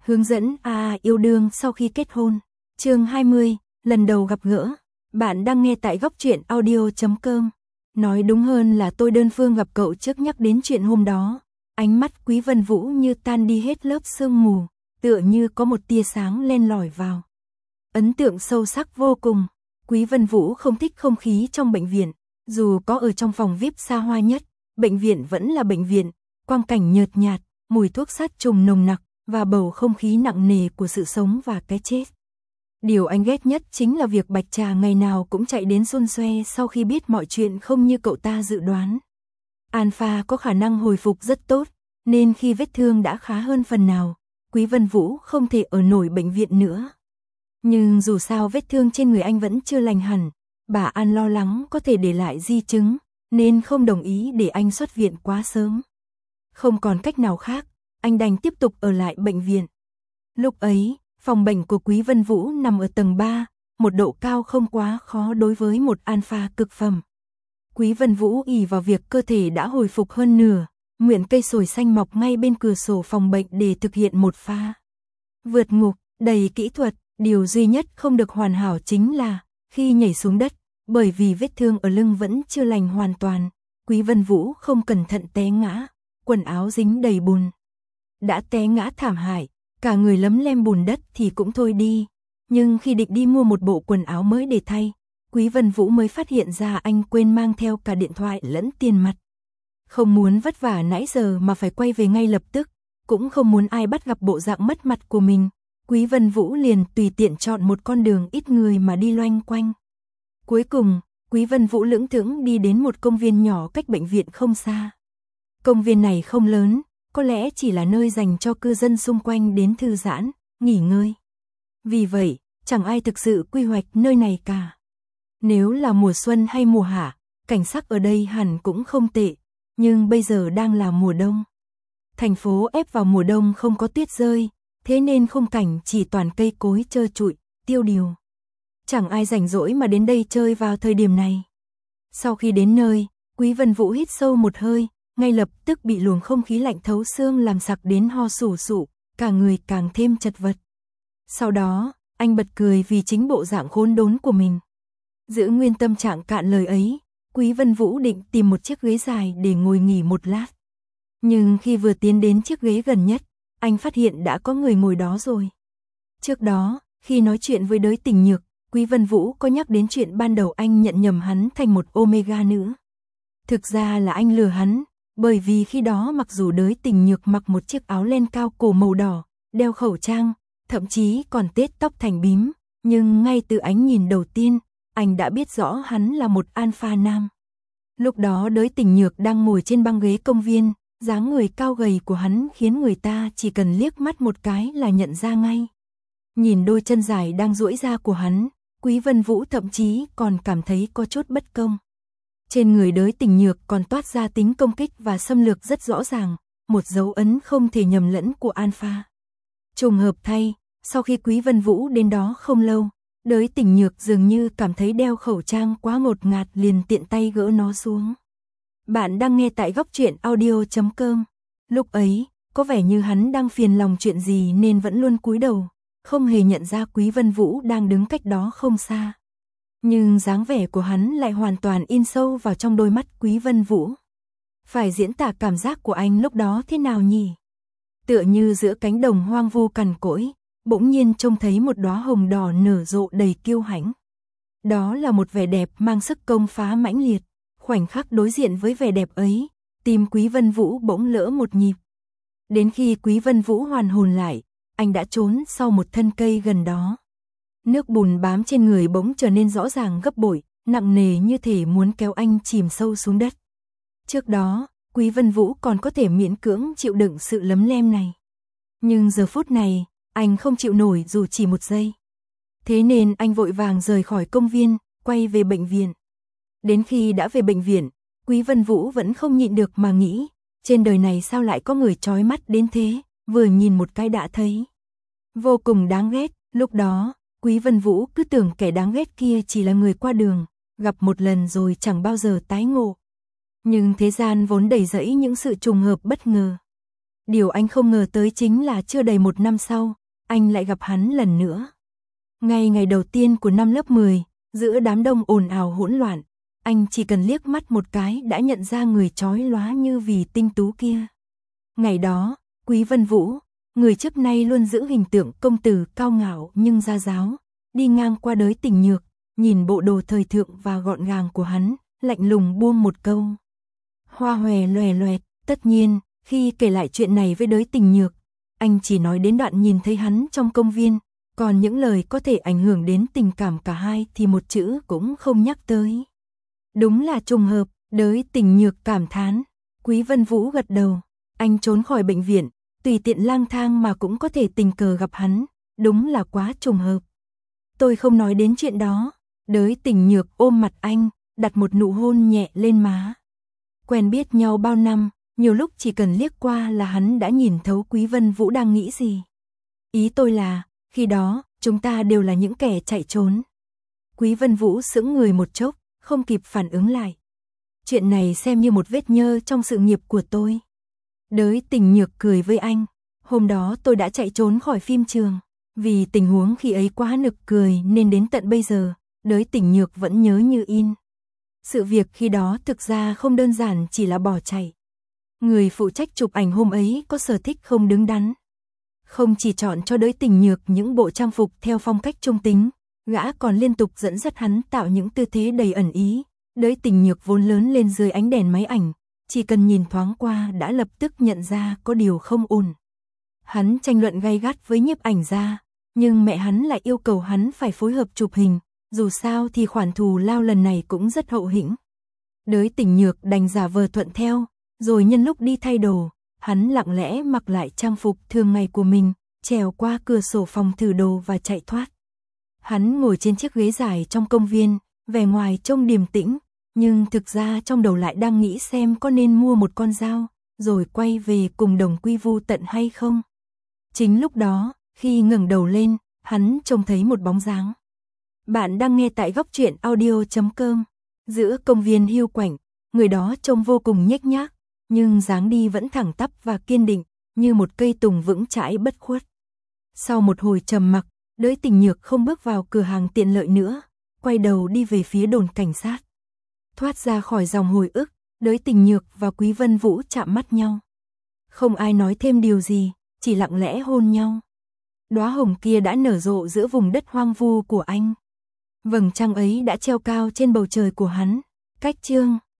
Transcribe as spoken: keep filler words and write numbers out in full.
Hướng dẫn a yêu đương sau khi kết hôn. Chương hai mươi, lần đầu gặp gỡ. Bạn đang nghe tại góc truyện audio chấm com. Nói đúng hơn là tôi đơn phương gặp cậu trước nhắc đến chuyện hôm đó. Ánh mắt Quý Vân Vũ như tan đi hết lớp sương mù, tựa như có một tia sáng len lỏi vào. Ấn tượng sâu sắc vô cùng. Quý Vân Vũ không thích không khí trong bệnh viện, dù có ở trong phòng vi ai pi xa hoa nhất, bệnh viện vẫn là bệnh viện, quang cảnh nhợt nhạt, mùi thuốc sát trùng nồng nặc và bầu không khí nặng nề của sự sống và cái chết. Điều anh ghét nhất chính là việc Bạch Trà ngày nào cũng chạy đến xôn xoe sau khi biết mọi chuyện không như cậu ta dự đoán. Alpha có khả năng hồi phục rất tốt, nên khi vết thương đã khá hơn phần nào, Quý Vân Vũ không thể ở nổi bệnh viện nữa. Nhưng dù sao vết thương trên người anh vẫn chưa lành hẳn, bà An lo lắng có thể để lại di chứng, nên không đồng ý để anh xuất viện quá sớm. Không còn cách nào khác, anh đành tiếp tục ở lại bệnh viện. Lúc ấy, phòng bệnh của Quý Vân Vũ nằm ở tầng ba, một độ cao không quá khó đối với một alpha cực phẩm. Quý Vân Vũ ỷ vào việc cơ thể đã hồi phục hơn nửa, mượn cây sồi xanh mọc ngay bên cửa sổ phòng bệnh để thực hiện một pha vượt ngục đầy kỹ thuật. Điều duy nhất không được hoàn hảo chính là khi nhảy xuống đất, bởi vì vết thương ở lưng vẫn chưa lành hoàn toàn, Quý Vân Vũ không cẩn thận té ngã, quần áo dính đầy bùn. Đã té ngã thảm hại, cả người lấm lem bùn đất thì cũng thôi đi, nhưng khi định đi mua một bộ quần áo mới để thay, Quý Vân Vũ mới phát hiện ra anh quên mang theo cả điện thoại lẫn tiền mặt. Không muốn vất vả nãy giờ mà phải quay về ngay lập tức, cũng không muốn ai bắt gặp bộ dạng mất mặt của mình. Quý Vân Vũ liền tùy tiện chọn một con đường ít người mà đi loanh quanh. Cuối cùng, Quý Vân Vũ lững thững đi đến một công viên nhỏ cách bệnh viện không xa. Công viên này không lớn, có lẽ chỉ là nơi dành cho cư dân xung quanh đến thư giãn, nghỉ ngơi. Vì vậy, chẳng ai thực sự quy hoạch nơi này cả. Nếu là mùa xuân hay mùa hạ, cảnh sắc ở đây hẳn cũng không tệ, nhưng bây giờ đang là mùa đông. Thành phố ép vào mùa đông không có tuyết rơi, thế nên khung cảnh chỉ toàn cây cối trơ trụi, tiêu điều. Chẳng ai rảnh rỗi mà đến đây chơi vào thời điểm này. Sau khi đến nơi, Quý Vân Vũ hít sâu một hơi, ngay lập tức bị luồng không khí lạnh thấu xương làm sặc đến ho sù sụ, cả người càng thêm chật vật. Sau đó, anh bật cười vì chính bộ dạng khốn đốn của mình. Giữ nguyên tâm trạng cạn lời ấy, Quý Vân Vũ định tìm một chiếc ghế dài để ngồi nghỉ một lát. Nhưng khi vừa tiến đến chiếc ghế gần nhất, anh phát hiện đã có người ngồi đó rồi. Trước đó, khi nói chuyện với Đới Tình Nhược, Quý Vân Vũ có nhắc đến chuyện ban đầu anh nhận nhầm hắn thành một Omega nữ. Thực ra là anh lừa hắn, bởi vì khi đó mặc dù Đới Tình Nhược mặc một chiếc áo len cao cổ màu đỏ, đeo khẩu trang, thậm chí còn tết tóc thành bím, nhưng ngay từ ánh nhìn đầu tiên, anh đã biết rõ hắn là một alpha nam. Lúc đó Đới Tình Nhược đang ngồi trên băng ghế công viên, dáng người cao gầy của hắn khiến người ta chỉ cần liếc mắt một cái là nhận ra ngay. Nhìn đôi chân dài đang duỗi ra của hắn, Quý Vân Vũ thậm chí còn cảm thấy có chút bất công. Trên người Đới Tình Nhược còn toát ra tính công kích và xâm lược rất rõ ràng, một dấu ấn không thể nhầm lẫn của alpha. Trùng hợp thay, sau khi Quý Vân Vũ đến đó không lâu, Đới Tình Nhược dường như cảm thấy đeo khẩu trang quá ngột ngạt liền tiện tay gỡ nó xuống. Bạn đang nghe tại góc truyện audio chấm com. Lúc ấy, có vẻ như hắn đang phiền lòng chuyện gì nên vẫn luôn cúi đầu, không hề nhận ra Quý Vân Vũ đang đứng cách đó không xa. Nhưng dáng vẻ của hắn lại hoàn toàn in sâu vào trong đôi mắt Quý Vân Vũ. Phải diễn tả cảm giác của anh lúc đó thế nào nhỉ? Tựa như giữa cánh đồng hoang vu cằn cỗi, bỗng nhiên trông thấy một đóa hồng đỏ nở rộ đầy kiêu hãnh. Đó là một vẻ đẹp mang sức công phá mãnh liệt. Khoảnh khắc đối diện với vẻ đẹp ấy, tim Quý Vân Vũ bỗng lỡ một nhịp. Đến khi Quý Vân Vũ hoàn hồn lại, anh đã trốn sau một thân cây gần đó. Nước bùn bám trên người bỗng trở nên rõ ràng gấp bội, nặng nề như thể muốn kéo anh chìm sâu xuống đất. Trước đó, Quý Vân Vũ còn có thể miễn cưỡng chịu đựng sự lấm lem này. Nhưng giờ phút này, anh không chịu nổi dù chỉ một giây. Thế nên anh vội vàng rời khỏi công viên, quay về bệnh viện. Đến khi đã về bệnh viện, Quý Vân Vũ vẫn không nhịn được mà nghĩ, trên đời này sao lại có người chói mắt đến thế, vừa nhìn một cái đã thấy. Vô cùng đáng ghét, lúc đó, Quý Vân Vũ cứ tưởng kẻ đáng ghét kia chỉ là người qua đường, gặp một lần rồi chẳng bao giờ tái ngộ. Nhưng thế gian vốn đầy rẫy những sự trùng hợp bất ngờ. Điều anh không ngờ tới chính là chưa đầy một năm sau, anh lại gặp hắn lần nữa. Ngay ngày đầu tiên của năm lớp mười, giữa đám đông ồn ào hỗn loạn, anh chỉ cần liếc mắt một cái đã nhận ra người chói lóa như vì tinh tú kia. Ngày đó, Quý Vân Vũ, người trước nay luôn giữ hình tượng công tử cao ngạo nhưng gia giáo, đi ngang qua Đới Tình Nhược, nhìn bộ đồ thời thượng và gọn gàng của hắn, lạnh lùng buông một câu. Hoa hòe loè loẹt. Tất nhiên, khi kể lại chuyện này với Đới Tình Nhược, anh chỉ nói đến đoạn nhìn thấy hắn trong công viên, còn những lời có thể ảnh hưởng đến tình cảm cả hai thì một chữ cũng không nhắc tới. Đúng là trùng hợp, Đới Tình Nhược cảm thán. Quý Vân Vũ gật đầu, anh trốn khỏi bệnh viện, tùy tiện lang thang mà cũng có thể tình cờ gặp hắn, đúng là quá trùng hợp. Tôi không nói đến chuyện đó. Đới Tình Nhược ôm mặt anh, đặt một nụ hôn nhẹ lên má. Quen biết nhau bao năm, nhiều lúc chỉ cần liếc qua là hắn đã nhìn thấu Quý Vân Vũ đang nghĩ gì. Ý tôi là, khi đó, chúng ta đều là những kẻ chạy trốn. Quý Vân Vũ sững người một chốc, không kịp phản ứng lại. Chuyện này xem như một vết nhơ trong sự nghiệp của tôi. Đới Tình Nhược cười với anh. Hôm đó tôi đã chạy trốn khỏi phim trường. Vì tình huống khi ấy quá nực cười nên đến tận bây giờ, Đới Tình Nhược vẫn nhớ như in. Sự việc khi đó thực ra không đơn giản chỉ là bỏ chạy. Người phụ trách chụp ảnh hôm ấy có sở thích không đứng đắn. Không chỉ chọn cho Đới Tình Nhược những bộ trang phục theo phong cách trung tính, gã còn liên tục dẫn dắt hắn tạo những tư thế đầy ẩn ý. Đới Tình Nhược vốn lớn lên dưới ánh đèn máy ảnh, chỉ cần nhìn thoáng qua đã lập tức nhận ra có điều không ổn. Hắn tranh luận gay gắt với nhiếp ảnh gia, nhưng mẹ hắn lại yêu cầu hắn phải phối hợp chụp hình, dù sao thì khoản thù lao lần này cũng rất hậu hĩnh. Đới Tình Nhược đành giả vờ thuận theo, rồi nhân lúc đi thay đồ, hắn lặng lẽ mặc lại trang phục thường ngày của mình, trèo qua cửa sổ phòng thử đồ và chạy thoát. Hắn ngồi trên chiếc ghế dài trong công viên, vẻ ngoài trông điềm tĩnh, nhưng thực ra trong đầu lại đang nghĩ xem có nên mua một con dao, rồi quay về cùng Đồng Quy Vu Tận hay không. Chính lúc đó, khi ngẩng đầu lên, hắn trông thấy một bóng dáng. Bạn đang nghe tại góc truyện audio chấm com. Giữa công viên hiu quạnh, người đó trông vô cùng nhếch nhác, nhưng dáng đi vẫn thẳng tắp và kiên định, như một cây tùng vững chãi bất khuất. Sau một hồi trầm mặc, Đới Tình Nhược không bước vào cửa hàng tiện lợi nữa, quay đầu đi về phía đồn cảnh sát. Thoát ra khỏi dòng hồi ức, Đới Tình Nhược và Quý Vân Vũ chạm mắt nhau. Không ai nói thêm điều gì, chỉ lặng lẽ hôn nhau. Đóa hồng kia đã nở rộ giữa vùng đất hoang vu của anh. Vầng trăng ấy đã treo cao trên bầu trời của hắn. Cách chương